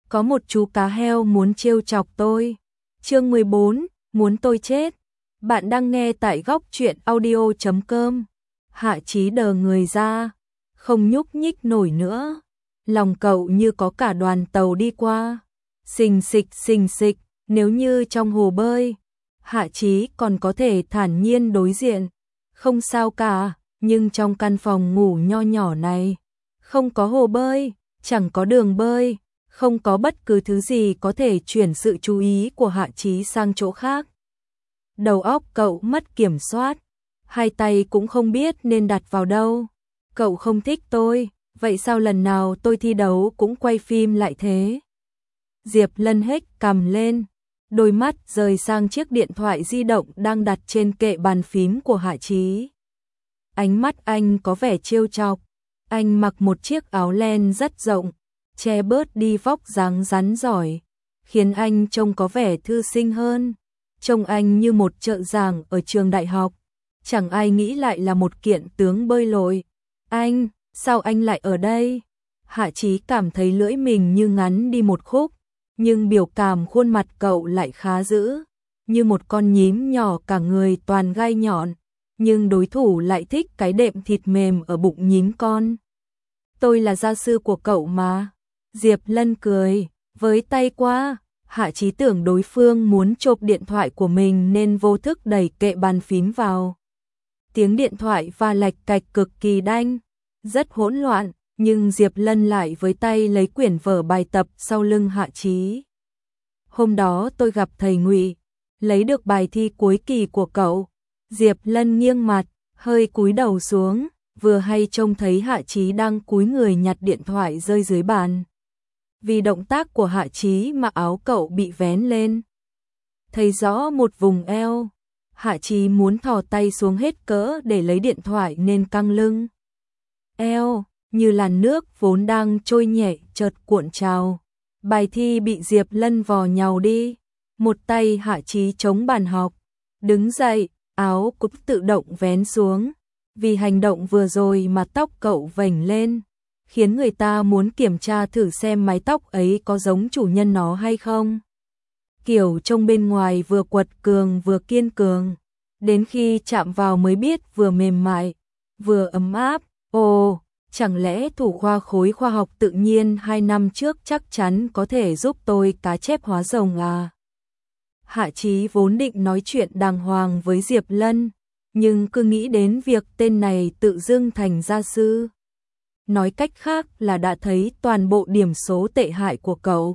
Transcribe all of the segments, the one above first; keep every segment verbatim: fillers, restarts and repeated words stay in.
có một chú cá heo muốn trêu chọc tôi. Chương mười bốn, muốn tôi chết. Bạn đang nghe tại góc truyện audio chấm com. Hạ Chí đờ người ra, không nhúc nhích nổi nữa. Lòng cậu như có cả đoàn tàu đi qua. Xình xịch xình xịch, nếu như trong hồ bơi, Hạ Chí còn có thể thản nhiên đối diện. Không sao cả, nhưng trong căn phòng ngủ nho nhỏ này, không có hồ bơi, chẳng có đường bơi, không có bất cứ thứ gì có thể chuyển sự chú ý của Hạ Chí sang chỗ khác. Đầu óc cậu mất kiểm soát, hai tay cũng không biết nên đặt vào đâu. Cậu không thích tôi, vậy sao lần nào tôi thi đấu cũng quay phim lại thế? Diệp Lân hếch cằm lên, đôi mắt rời sang chiếc điện thoại di động đang đặt trên kệ bàn phím của Hạ Chí. Ánh mắt anh có vẻ trêu chọc, anh mặc một chiếc áo len rất rộng, che bớt đi vóc dáng rắn giỏi, khiến anh trông có vẻ thư sinh hơn. Trông anh như một trợ giảng ở trường đại học, chẳng ai nghĩ lại là một kiện tướng bơi lội. Anh, sao anh lại ở đây? Hạ Chí cảm thấy lưỡi mình như ngắn đi một khúc, nhưng biểu cảm khuôn mặt cậu lại khá dữ, như một con nhím nhỏ cả người toàn gai nhọn, nhưng đối thủ lại thích cái đệm thịt mềm ở bụng nhím con. Tôi là gia sư của cậu mà. Diệp Lân cười, với tay qua. Hạ Chí tưởng đối phương muốn chộp điện thoại của mình nên vô thức đẩy kệ bàn phím vào. Tiếng điện thoại va lạch cạch cực kỳ đanh, rất hỗn loạn, nhưng Diệp Lân lại với tay lấy quyển vở bài tập sau lưng Hạ Chí. Hôm đó tôi gặp thầy Ngụy, lấy được bài thi cuối kỳ của cậu. Diệp Lân nghiêng mặt, hơi cúi đầu xuống, vừa hay trông thấy Hạ Chí đang cúi người nhặt điện thoại rơi dưới bàn. Vì động tác của Hạ Chí mà áo cậu bị vén lên, thấy rõ một vùng eo. Hạ Chí muốn thò tay xuống hết cỡ để lấy điện thoại nên căng lưng. Eo, như làn nước vốn đang trôi nhẹ chợt cuộn trào. Bài thi bị Diệp Lân vò nhàu đi. Một tay Hạ Chí chống bàn học, đứng dậy, áo cũng tự động vén xuống. Vì hành động vừa rồi mà tóc cậu vểnh lên, khiến người ta muốn kiểm tra thử xem mái tóc ấy có giống chủ nhân nó hay không. Kiểu trông bên ngoài vừa quật cường vừa kiên cường, đến khi chạm vào mới biết vừa mềm mại, vừa ấm áp. Ồ, chẳng lẽ thủ khoa khối khoa học tự nhiên hai năm trước chắc chắn có thể giúp tôi cá chép hóa rồng à? Hạ Chí vốn định nói chuyện đàng hoàng với Diệp Lân, nhưng cứ nghĩ đến việc tên này tự dưng thành gia sư. Nói cách khác là đã thấy toàn bộ điểm số tệ hại của cậu.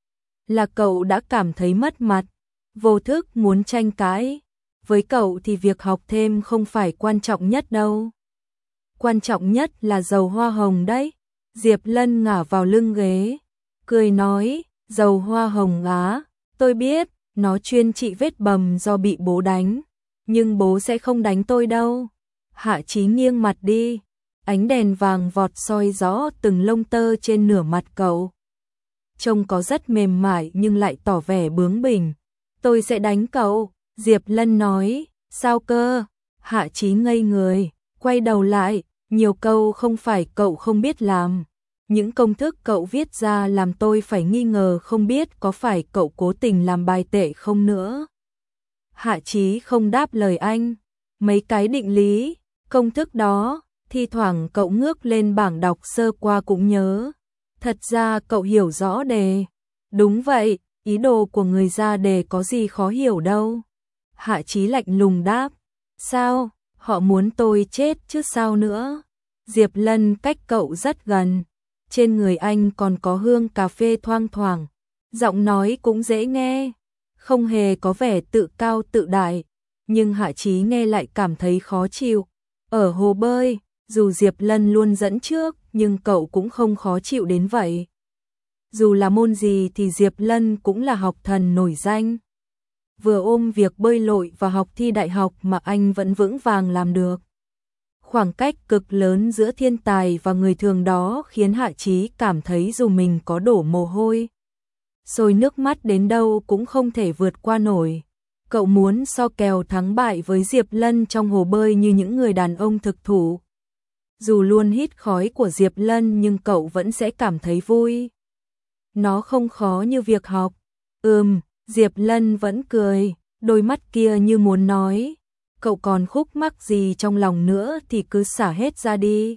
Là cậu đã cảm thấy mất mặt, vô thức muốn tranh cãi. Với cậu thì việc học thêm không phải quan trọng nhất đâu. Quan trọng nhất là dầu hoa hồng đấy. Diệp Lân ngả vào lưng ghế, cười nói, dầu hoa hồng á, tôi biết, nó chuyên trị vết bầm do bị bố đánh. Nhưng bố sẽ không đánh tôi đâu. Hạ Chí nghiêng mặt đi, ánh đèn vàng vọt soi rõ từng lông tơ trên nửa mặt cậu. Trông có rất mềm mại nhưng lại tỏ vẻ bướng bỉnh. Tôi sẽ đánh cậu, Diệp Lân nói. Sao cơ? Hạ Chí ngây người, quay đầu lại, nhiều câu không phải cậu không biết làm. Những công thức cậu viết ra làm tôi phải nghi ngờ không biết có phải cậu cố tình làm bài tệ không nữa. Hạ Chí không đáp lời anh. Mấy cái định lý, công thức đó, thi thoảng cậu ngước lên bảng đọc sơ qua cũng nhớ. Thật ra cậu hiểu rõ đề. Đúng vậy, ý đồ của người ra đề có gì khó hiểu đâu. Hạ Chí lạnh lùng đáp. Sao, họ muốn tôi chết chứ sao nữa. Diệp Lân cách cậu rất gần, trên người anh còn có hương cà phê thoang thoảng, giọng nói cũng dễ nghe, không hề có vẻ tự cao tự đại, nhưng Hạ Chí nghe lại cảm thấy khó chịu. Ở hồ bơi, dù Diệp Lân luôn dẫn trước, nhưng cậu cũng không khó chịu đến vậy. Dù là môn gì thì Diệp Lân cũng là học thần nổi danh. Vừa ôm việc bơi lội và học thi đại học mà anh vẫn vững vàng làm được. Khoảng cách cực lớn giữa thiên tài và người thường đó khiến Hạ Chí cảm thấy dù mình có đổ mồ hôi, sôi nước mắt đến đâu cũng không thể vượt qua nổi. Cậu muốn so kèo thắng bại với Diệp Lân trong hồ bơi như những người đàn ông thực thụ. Dù luôn hít khói của Diệp Lân nhưng cậu vẫn sẽ cảm thấy vui. nó không khó như việc học. Ừm, Diệp Lân vẫn cười, đôi mắt kia như muốn nói, cậu còn khúc mắc gì trong lòng nữa thì cứ xả hết ra đi.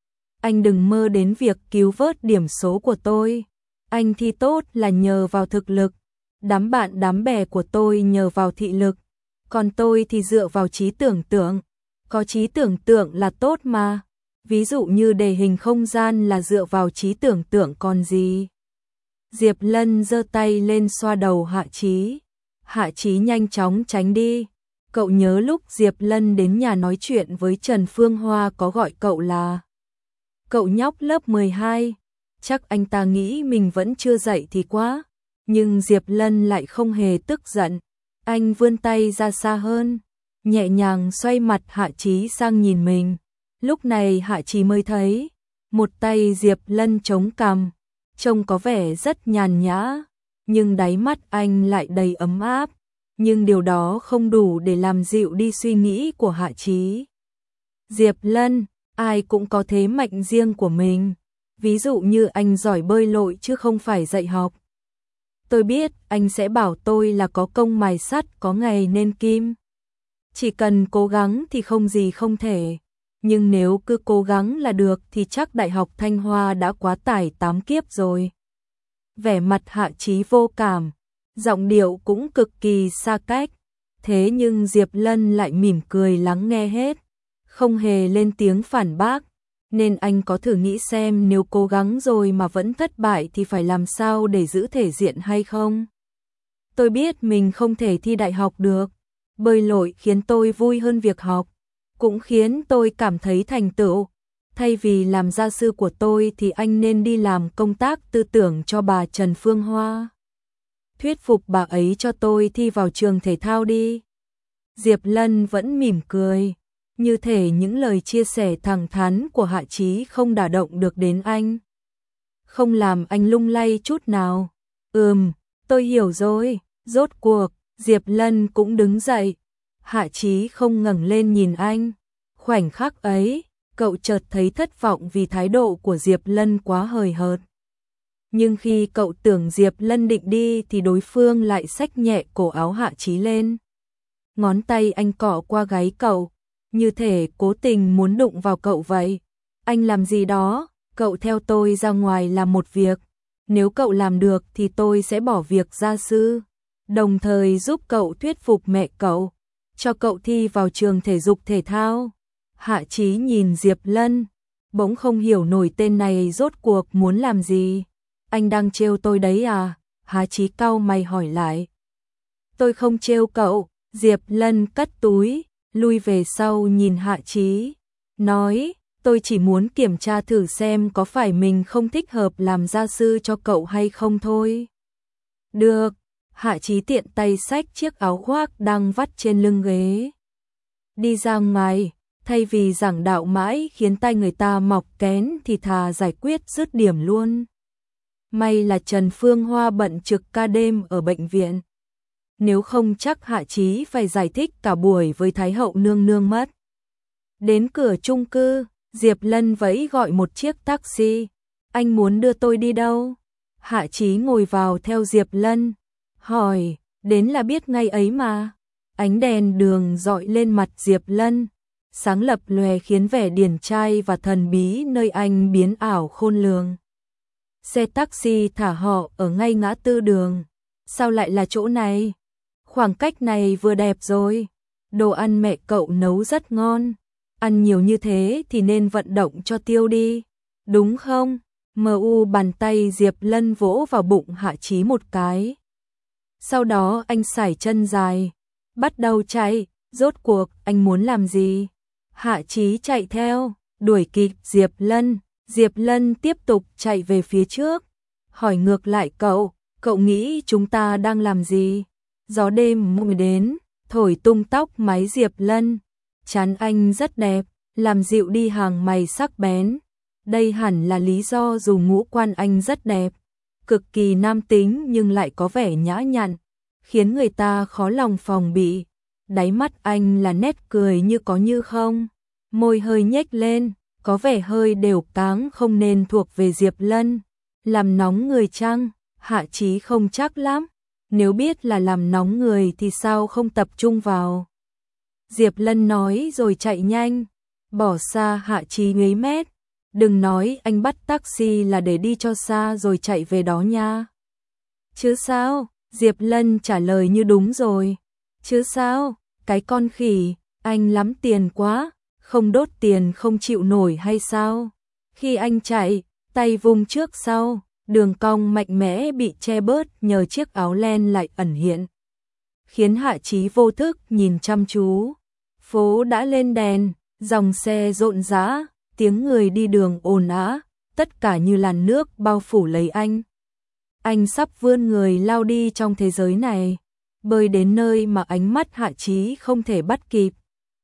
Anh đừng mơ đến việc cứu vớt điểm số của tôi. Anh thi tốt là nhờ vào thực lực, đám bạn đám bè của tôi nhờ vào thị lực, còn tôi thì dựa vào trí tưởng tượng. Có trí tưởng tượng là tốt mà. Ví dụ như đề hình không gian là dựa vào trí tưởng tượng còn gì. Diệp Lân giơ tay lên xoa đầu Hạ Chí. Hạ Chí nhanh chóng tránh đi. Cậu nhớ lúc Diệp Lân đến nhà nói chuyện với Trần Phương Hoa có gọi cậu là cậu nhóc lớp mười hai. Chắc anh ta nghĩ mình vẫn chưa dậy thì quá. Nhưng Diệp Lân lại không hề tức giận. Anh vươn tay ra xa hơn, nhẹ nhàng xoay mặt Hạ Chí sang nhìn mình. Lúc này Hạ Chí mới thấy, một tay Diệp Lân chống cằm, trông có vẻ rất nhàn nhã, nhưng đáy mắt anh lại đầy ấm áp, nhưng điều đó không đủ để làm dịu đi suy nghĩ của Hạ Chí. Diệp Lân, ai cũng có thế mạnh riêng của mình, ví dụ như anh giỏi bơi lội chứ không phải dạy học. Tôi biết anh sẽ bảo tôi là có công mài sắt có ngày nên kim. Chỉ cần cố gắng thì không gì không thể. Nhưng nếu cứ cố gắng là được thì chắc Đại học Thanh Hoa đã quá tải tám kiếp rồi. Vẻ mặt Hạ Chí vô cảm, giọng điệu cũng cực kỳ xa cách. Thế nhưng Diệp Lân lại mỉm cười lắng nghe hết, không hề lên tiếng phản bác. Nên anh có thử nghĩ xem nếu cố gắng rồi mà vẫn thất bại thì phải làm sao để giữ thể diện hay không? Tôi biết mình không thể thi đại học được. Bơi lội khiến tôi vui hơn việc học, cũng khiến tôi cảm thấy thành tựu. Thay vì làm gia sư của tôi thì anh nên đi làm công tác tư tưởng cho bà Trần Phương Hoa. Thuyết phục bà ấy cho tôi thi vào trường thể thao đi. Diệp Lân vẫn mỉm cười, như thể những lời chia sẻ thẳng thắn của Hạ Chí không đả động được đến anh. Không làm anh lung lay chút nào. Ừm, tôi hiểu rồi. Rốt cuộc, Diệp Lân cũng đứng dậy. Hạ Chí không ngẩng lên nhìn anh. Khoảnh khắc ấy, cậu chợt thấy thất vọng vì thái độ của Diệp Lân quá hời hợt. Nhưng khi cậu tưởng Diệp Lân định đi thì đối phương lại xách nhẹ cổ áo Hạ Chí lên. Ngón tay anh cọ qua gáy cậu, như thể cố tình muốn đụng vào cậu vậy. Anh làm gì đó, cậu theo tôi ra ngoài làm một việc. Nếu cậu làm được thì tôi sẽ bỏ việc gia sư, đồng thời giúp cậu thuyết phục mẹ cậu, cho cậu thi vào trường thể dục thể thao. Hạ Chí nhìn Diệp Lân, bỗng không hiểu nổi tên này rốt cuộc muốn làm gì. Anh đang trêu tôi đấy à? Hạ Chí cau mày hỏi lại. Tôi không trêu cậu. Diệp Lân cất túi, lui về sau nhìn Hạ Chí, nói, tôi chỉ muốn kiểm tra thử xem có phải mình không thích hợp làm gia sư cho cậu hay không thôi. Được. Hạ Chí tiện tay xách chiếc áo khoác đang vắt trên lưng ghế. Đi ra ngoài, thay vì giảng đạo mãi khiến tay người ta mọc kén thì thà giải quyết dứt điểm luôn. May là Trần Phương Hoa bận trực ca đêm ở bệnh viện. Nếu không chắc Hạ Chí phải giải thích cả buổi với Thái hậu nương nương mất. Đến cửa chung cư, Diệp Lân vẫy gọi một chiếc taxi. Anh muốn đưa tôi đi đâu? Hạ Chí ngồi vào theo Diệp Lân, hỏi, đến là biết ngay ấy mà. Ánh đèn đường dọi lên mặt Diệp Lân, sáng lập lòe khiến vẻ điển trai và thần bí nơi anh biến ảo khôn lường. Xe taxi thả họ ở ngay ngã tư đường. Sao lại là chỗ này? Khoảng cách này vừa đẹp rồi. Đồ ăn mẹ cậu nấu rất ngon. Ăn nhiều như thế thì nên vận động cho tiêu đi. Đúng không? Mờ u bàn tay Diệp Lân vỗ vào bụng Hạ Chí một cái. Sau đó anh sải chân dài, bắt đầu chạy. Rốt cuộc anh muốn làm gì? Hạ Chí chạy theo, đuổi kịp Diệp Lân. Diệp Lân tiếp tục chạy về phía trước. Hỏi ngược lại cậu, cậu nghĩ chúng ta đang làm gì? Gió đêm mùi đến, thổi tung tóc mái Diệp Lân. Trán anh rất đẹp, làm dịu đi hàng mày sắc bén. Đây hẳn là lý do dù ngũ quan anh rất đẹp, cực kỳ nam tính nhưng lại có vẻ nhã nhặn, khiến người ta khó lòng phòng bị. Đáy mắt anh là nét cười như có như không, môi hơi nhếch lên, có vẻ hơi đều cáng không nên thuộc về Diệp Lân. Làm nóng người chăng? Hạ Chí không chắc lắm, nếu biết là làm nóng người thì sao không tập trung vào. Diệp Lân nói rồi chạy nhanh, bỏ xa Hạ Chí mấy mét. Đừng nói anh bắt taxi là để đi cho xa rồi chạy về đó nha. Chứ sao? Diệp Lân trả lời như đúng rồi. Chứ sao? Cái con khỉ, anh lắm tiền quá, không đốt tiền không chịu nổi hay sao? Khi anh chạy, tay vung trước sau, đường cong mạnh mẽ bị che bớt nhờ chiếc áo len lại ẩn hiện, khiến Hạ Chí vô thức nhìn chăm chú. Phố đã lên đèn, dòng xe rộn rã, tiếng người đi đường ồn ào, tất cả như làn nước bao phủ lấy anh. Anh sắp vươn người lao đi trong thế giới này, bơi đến nơi mà ánh mắt Hạ Chí không thể bắt kịp.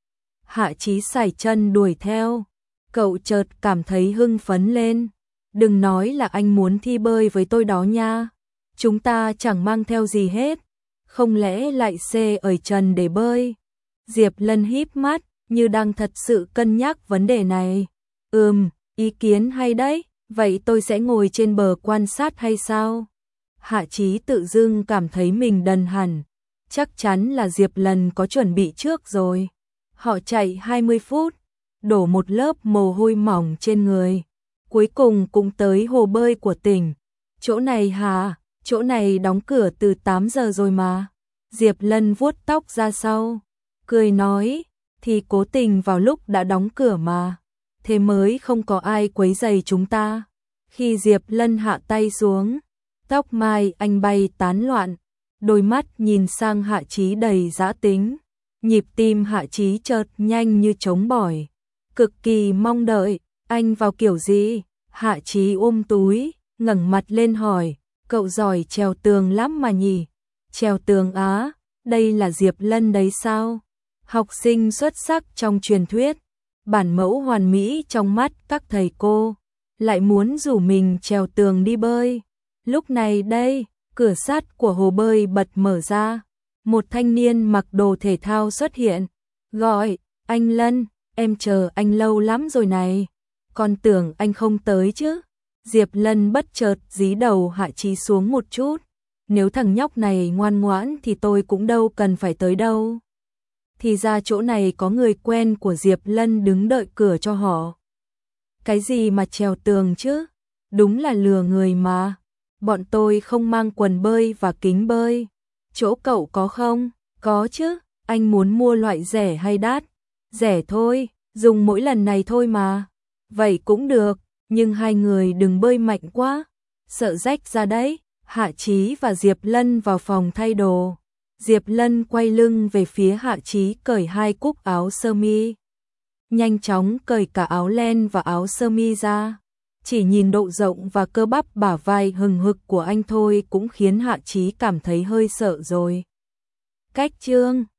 Hạ Chí sải chân đuổi theo, cậu chợt cảm thấy hưng phấn lên. Đừng nói là anh muốn thi bơi với tôi đó nha, chúng ta chẳng mang theo gì hết, không lẽ lại xê ở trần để bơi? Diệp Lân híp mắt, như đang thật sự cân nhắc vấn đề này. Ừm, ý kiến hay đấy, vậy tôi sẽ ngồi trên bờ quan sát hay sao? Hạ Chí tự dưng cảm thấy mình đần hẳn, chắc chắn là Diệp Lân có chuẩn bị trước rồi. Họ chạy hai mươi phút, đổ một lớp mồ hôi mỏng trên người, cuối cùng cũng tới hồ bơi của tỉnh. Chỗ này hả? Chỗ này đóng cửa từ tám giờ rồi mà. Diệp Lân vuốt tóc ra sau, cười nói, thì cố tình vào lúc đã đóng cửa mà, thế mới không có ai quấy rầy chúng ta. Khi Diệp Lân hạ tay xuống, tóc mai anh bay tán loạn, đôi mắt nhìn sang Hạ Chí đầy dã tính. Nhịp tim Hạ Chí chợt nhanh như trống bỏi, cực kỳ mong đợi. Anh vào kiểu gì? Hạ Chí ôm túi, ngẩng mặt lên hỏi, cậu giỏi trèo tường lắm mà nhỉ? Trèo tường á? Đây là Diệp Lân đấy sao? Học sinh xuất sắc trong truyền thuyết, bản mẫu hoàn mỹ trong mắt các thầy cô, lại muốn rủ mình trèo tường đi bơi. Lúc này đây, cửa sắt của hồ bơi bật mở ra, một thanh niên mặc đồ thể thao xuất hiện, gọi, anh Lân, em chờ anh lâu lắm rồi này, còn tưởng anh không tới chứ. Diệp Lân bất chợt dí đầu Hạ Chí xuống một chút, nếu thằng nhóc này ngoan ngoãn thì tôi cũng đâu cần phải tới đâu. Thì ra chỗ này có người quen của Diệp Lân đứng đợi cửa cho họ. Cái gì mà trèo tường chứ? Đúng là lừa người mà. Bọn tôi không mang quần bơi và kính bơi. Chỗ cậu có không? Có chứ. Anh muốn mua loại rẻ hay đắt? Rẻ thôi, dùng mỗi lần này thôi mà. Vậy cũng được, nhưng hai người đừng bơi mạnh quá, sợ rách ra đấy. Hạ Chí và Diệp Lân vào phòng thay đồ. Diệp Lân quay lưng về phía Hạ Chí cởi hai cúc áo sơ mi. Nhanh chóng cởi cả áo len và áo sơ mi ra. Chỉ nhìn độ rộng và cơ bắp bả vai hừng hực của anh thôi cũng khiến Hạ Chí cảm thấy hơi sợ rồi. Cách chương